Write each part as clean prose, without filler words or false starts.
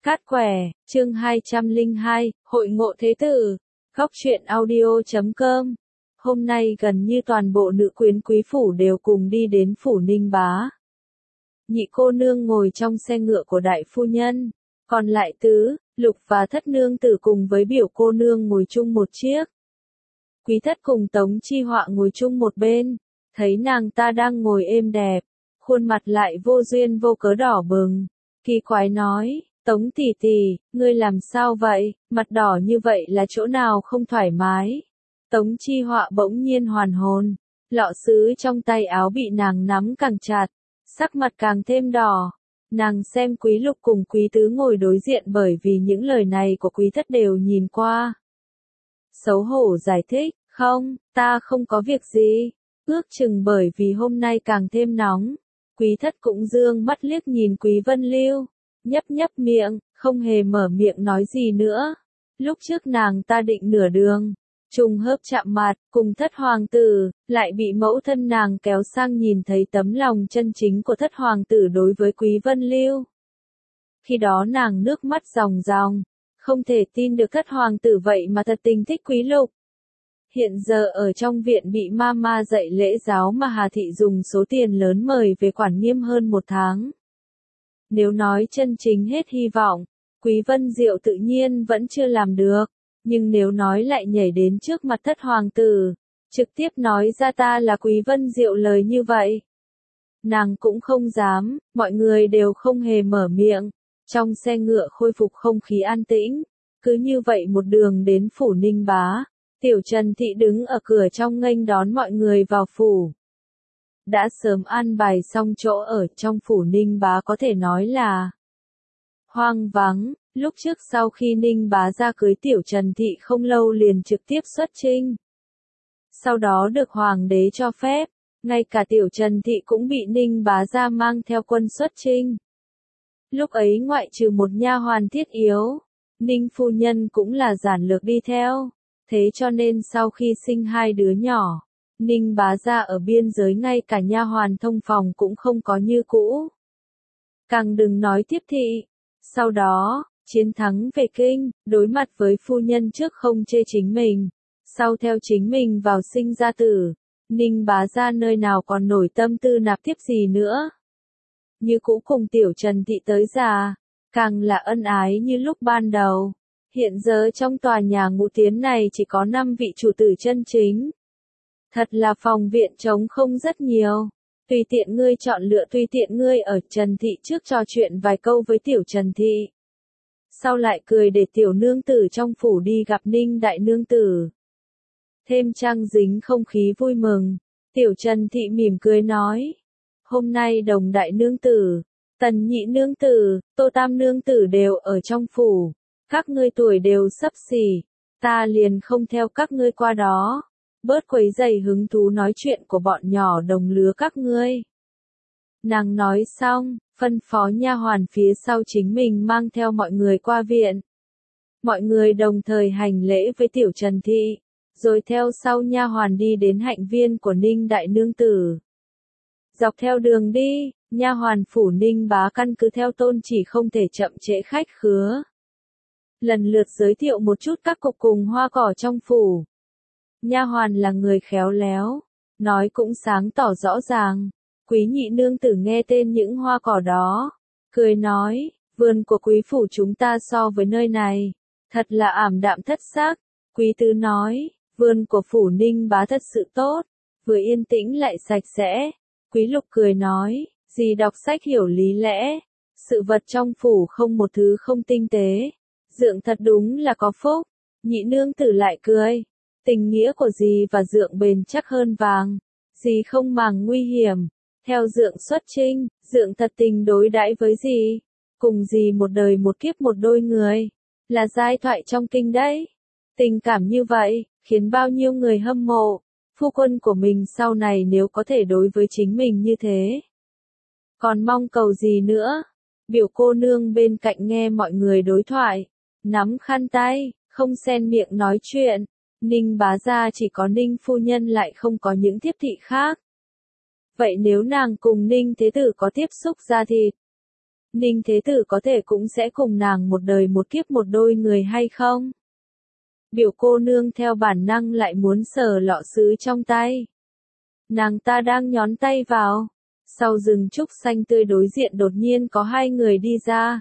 Cát quẻ, chương 202, Hội ngộ thế tử, góc truyện audio.com. Hôm nay gần như toàn bộ nữ quyến quý phủ đều cùng đi đến phủ Ninh Bá. Nhị cô nương ngồi trong xe ngựa của đại phu nhân, còn lại tứ, lục và thất nương tử cùng với biểu cô nương ngồi chung một chiếc. Quý thất cùng Tống Chi Họa ngồi chung một bên, thấy nàng ta đang ngồi êm đẹp, khuôn mặt lại vô duyên vô cớ đỏ bừng, kỳ quái nói: Tống tỷ tỷ, ngươi làm sao vậy, mặt đỏ như vậy là chỗ nào không thoải mái? Tống Chi Họa bỗng nhiên hoàn hồn, lọ sứ trong tay áo bị nàng nắm càng chặt, sắc mặt càng thêm đỏ. Nàng xem Quý Lục cùng Quý Tứ ngồi đối diện bởi vì những lời này của Quý Thất đều nhìn qua. Xấu hổ giải thích, không, ta không có việc gì, ước chừng bởi vì hôm nay càng thêm nóng. Quý Thất cũng dương mắt liếc nhìn Quý Vân Lưu, nhấp nhấp miệng, không hề mở miệng nói gì nữa. Lúc trước nàng ta định nửa đường, trùng hợp chạm mặt, cùng Thất hoàng tử, lại bị mẫu thân nàng kéo sang nhìn thấy tấm lòng chân chính của Thất hoàng tử đối với Quý Vân Lưu. Khi đó nàng nước mắt ròng ròng, không thể tin được Thất hoàng tử vậy mà thật tình thích Quý Lục. Hiện giờ ở trong viện bị mama dạy lễ giáo mà Hà Thị dùng số tiền lớn mời về quản nghiêm hơn 1 tháng. Nếu nói chân chính hết hy vọng, Quý Vân Diệu tự nhiên vẫn chưa làm được, nhưng nếu nói lại nhảy đến trước mặt Thất hoàng tử, trực tiếp nói ra ta là Quý Vân Diệu lời như vậy, nàng cũng không dám. Mọi người đều không hề mở miệng, trong xe ngựa khôi phục không khí an tĩnh, cứ như vậy một đường đến phủ Ninh Bá. Tiểu Trần Thị đứng ở cửa trong nghênh đón mọi người vào phủ. Đã sớm an bài xong chỗ ở trong phủ Ninh Bá có thể nói là hoang vắng. Lúc trước sau khi Ninh Bá ra cưới Tiểu Trần Thị không lâu liền trực tiếp xuất chinh. Sau đó được hoàng đế cho phép, ngay cả Tiểu Trần Thị cũng bị Ninh Bá ra mang theo quân xuất chinh. Lúc ấy ngoại trừ một nha hoàn thiết yếu, Ninh phu nhân cũng là giản lược đi theo. Thế cho nên sau khi sinh 2 đứa nhỏ, Ninh Bá gia ở biên giới ngay cả nha hoàn thông phòng cũng không có như cũ. Càng đừng nói tiếp thị. Sau đó, chiến thắng về kinh, đối mặt với phu nhân trước không chê chính mình, sau theo chính mình vào sinh ra tử, Ninh Bá gia nơi nào còn nổi tâm tư nạp tiếp gì nữa. Như cũ cùng Tiểu Trần Thị tới già, càng là ân ái như lúc ban đầu. Hiện giờ trong tòa nhà ngũ tiến này chỉ có 5 vị chủ tử chân chính. Thật là phòng viện trống không rất nhiều. Tùy tiện ngươi chọn lựa, tùy tiện ngươi ở. Trần Thị trước trò chuyện vài câu với Tiểu Trần Thị. Sau lại cười để Tiểu nương tử trong phủ đi gặp Ninh đại nương tử. Thêm trang dính không khí vui mừng. Tiểu Trần Thị mỉm cười nói: Hôm nay Đồng đại nương tử, Tần nhị nương tử, Tô tam nương tử đều ở trong phủ. Các ngươi tuổi đều xấp xỉ, ta liền không theo các ngươi qua đó, bớt quấy rầy hứng thú nói chuyện của bọn nhỏ đồng lứa các ngươi. Nàng nói xong, phân phó nha hoàn phía sau chính mình mang theo mọi người qua viện. Mọi người đồng thời hành lễ với Tiểu Trần Thị, rồi theo sau nha hoàn đi đến hạnh viên của Ninh đại nương tử. Dọc theo đường đi, nha hoàn phủ Ninh Bá căn cứ theo tôn chỉ không thể chậm trễ khách khứa. Lần lượt giới thiệu một chút các cục cùng hoa cỏ trong phủ. Nha hoàn là người khéo léo, nói cũng sáng tỏ rõ ràng. Quý nhị nương tử nghe tên những hoa cỏ đó, cười nói: Vườn của quý phủ chúng ta so với nơi này, thật là ảm đạm thất sắc. Quý tứ nói: Vườn của phủ Ninh Bá thật sự tốt, vừa yên tĩnh lại sạch sẽ. Quý lục cười nói: Dì đọc sách hiểu lý lẽ, sự vật trong phủ không một thứ không tinh tế. Dượng thật đúng là có phúc. Nhị nương tử lại cười: Tình nghĩa của dì và dượng bền chắc hơn vàng. Dì không màng nguy hiểm, theo dượng xuất chinh, dượng thật tình đối đãi với dì. Cùng dì một đời một kiếp một đôi người, là giai thoại trong kinh đấy. Tình cảm như vậy, khiến bao nhiêu người hâm mộ. Phu quân của mình sau này nếu có thể đối với chính mình như thế, còn mong cầu gì nữa. Biểu cô nương bên cạnh nghe mọi người đối thoại, nắm khăn tay, không xen miệng nói chuyện. Ninh Bá gia chỉ có Ninh phu nhân lại không có những thiếp thị khác. Vậy nếu nàng cùng Ninh thế tử có tiếp xúc da thịt, Ninh Thế Tử có thể cũng sẽ cùng nàng một đời một kiếp một đôi người hay không? Biểu cô nương theo bản năng lại muốn sờ lọ sứ trong tay. Nàng ta đang nhón tay vào. Sau rừng trúc xanh tươi đối diện đột nhiên có hai người đi ra.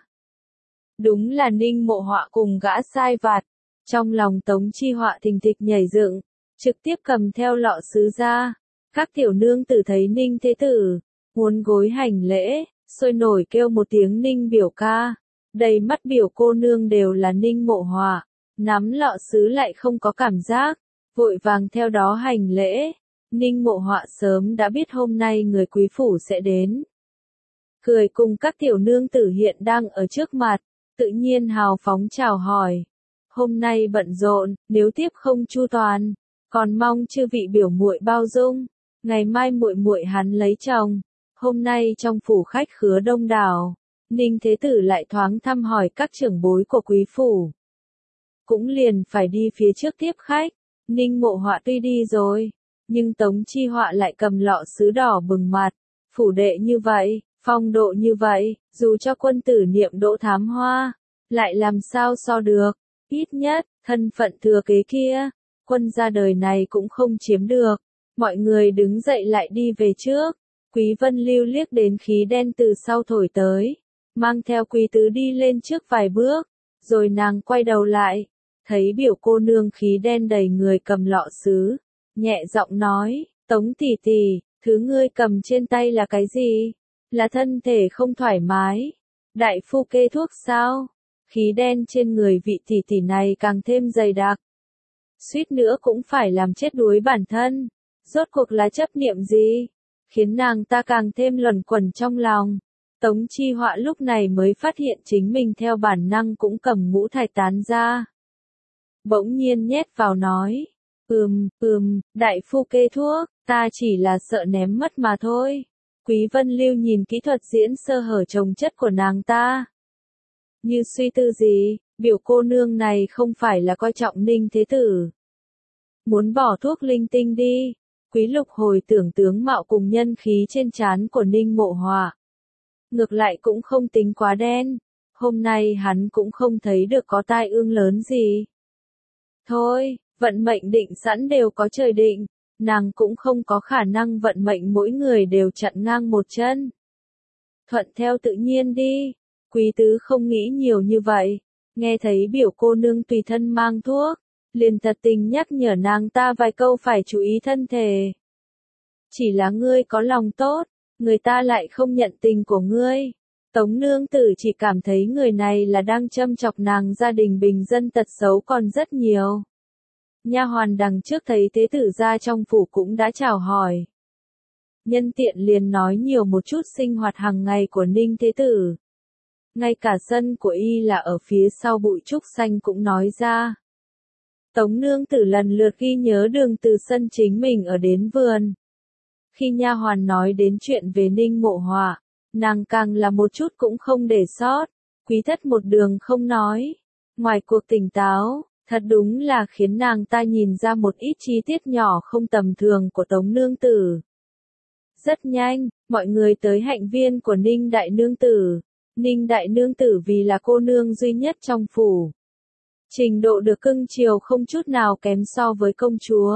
Đúng là Ninh Mộ Họa cùng gã sai vặt. Trong lòng Tống Chi Họa thình thịch nhảy dựng, trực tiếp cầm theo lọ sứ ra. Các tiểu nương tử thấy Ninh Thế Tử, muốn gối hành lễ, sôi nổi kêu một tiếng Ninh biểu ca. Đầy mắt biểu cô nương đều là Ninh Mộ Họa, nắm lọ sứ lại không có cảm giác, vội vàng theo đó hành lễ. Ninh Mộ Họa sớm đã biết hôm nay người quý phủ sẽ đến. Cười cùng các tiểu nương tử hiện đang ở trước mặt, tự nhiên hào phóng chào hỏi. Hôm nay bận rộn, nếu tiếp không chu toàn, còn mong chư vị biểu muội bao dung. Ngày mai muội muội hắn lấy chồng. Hôm nay trong phủ khách khứa đông đảo, Ninh Thế Tử lại thoáng thăm hỏi các trưởng bối của quý phủ. Cũng liền phải đi phía trước tiếp khách. Ninh Mộ Họa tuy đi rồi, nhưng Tống Chi Họa lại cầm lọ sứ đỏ bừng mặt. Phủ đệ như vậy, phong độ như vậy, dù cho quân tử niệm đỗ thám hoa, lại làm sao so được. Ít nhất, thân phận thừa kế kia, quân gia đời này cũng không chiếm được. Mọi người đứng dậy lại đi về trước. Quý Vân Lưu liếc đến khí đen từ sau thổi tới, mang theo Quý Tứ đi lên trước vài bước, rồi nàng quay đầu lại, thấy biểu cô nương khí đen đầy người cầm lọ sứ, nhẹ giọng nói, Tống tỷ tỷ, thứ ngươi cầm trên tay là cái gì? Là thân thể không thoải mái. Đại phu kê thuốc sao? Khí đen trên người vị tỷ tỷ này càng thêm dày đặc. Suýt nữa cũng phải làm chết đuối bản thân. Rốt cuộc là chấp niệm gì? Khiến nàng ta càng thêm luẩn quẩn trong lòng. Tống Chi Họa lúc này mới phát hiện chính mình theo bản năng cũng cầm ngũ thạch tán ra. Bỗng nhiên nhét vào nói. Đại phu kê thuốc, ta chỉ là sợ ném mất mà thôi. Quý Vân Lưu nhìn kỹ thuật diễn sơ hở chồng chất của nàng ta. Như suy tư gì, biểu cô nương này không phải là coi trọng Ninh Thế Tử. Muốn bỏ thuốc linh tinh đi. Quý Lục hồi tưởng tướng mạo cùng nhân khí trên trán của Ninh Mộ Họa. Ngược lại cũng không tính quá đen. Hôm nay hắn cũng không thấy được có tai ương lớn gì. Thôi, vận mệnh định sẵn đều có trời định. Nàng cũng không có khả năng vận mệnh mỗi người đều chặn ngang một chân. Thuận theo tự nhiên đi. Quý Tứ không nghĩ nhiều như vậy. Nghe thấy biểu cô nương tùy thân mang thuốc, liền thật tình nhắc nhở nàng ta vài câu phải chú ý thân thể. Chỉ là ngươi có lòng tốt, người ta lại không nhận tình của ngươi. Tống nương tử chỉ cảm thấy người này là đang châm chọc nàng, gia đình bình dân tật xấu còn rất nhiều. Nha hoàn đằng trước thấy thế tử ra trong phủ cũng đã chào hỏi. Nhân tiện liền nói nhiều một chút sinh hoạt hàng ngày của Ninh Thế Tử. Ngay cả sân của y là ở phía sau bụi trúc xanh cũng nói ra. Tống nương tử lần lượt ghi nhớ đường từ sân chính mình ở đến vườn. Khi nha hoàn nói đến chuyện về Ninh Mộ Họa, nàng càng là một chút cũng không để sót. Quý thất một đường không nói. Ngoài cuộc tỉnh táo, thật đúng là khiến nàng ta nhìn ra một ít chi tiết nhỏ không tầm thường của Tống nương tử. Rất nhanh, mọi người tới hạnh viên của Ninh Đại Nương Tử. Ninh Đại Nương Tử vì là cô nương duy nhất trong phủ. Trình độ được cưng chiều không chút nào kém so với công chúa.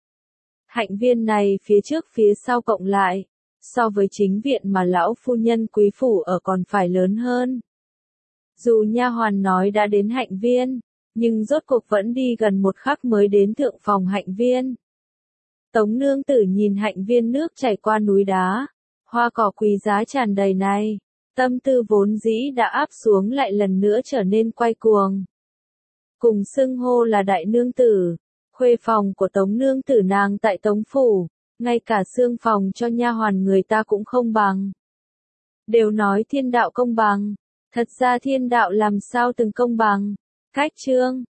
Hạnh viên này phía trước phía sau cộng lại, so với chính viện mà lão phu nhân quý phủ ở còn phải lớn hơn. Dù nha hoàn nói đã đến hạnh viên, nhưng rốt cuộc vẫn đi gần một khắc mới đến thượng phòng hạnh viên. Tống nương tử nhìn hạnh viên nước chảy qua núi đá, hoa cỏ quý giá tràn đầy này, tâm tư vốn dĩ đã áp xuống lại lần nữa trở nên quay cuồng. Cùng xưng hô là đại nương tử, khuê phòng của Tống nương tử nàng tại Tống phủ, ngay cả xương phòng cho nha hoàn người ta cũng không bằng. Đều nói thiên đạo công bằng, thật ra thiên đạo làm sao từng công bằng. Cách chương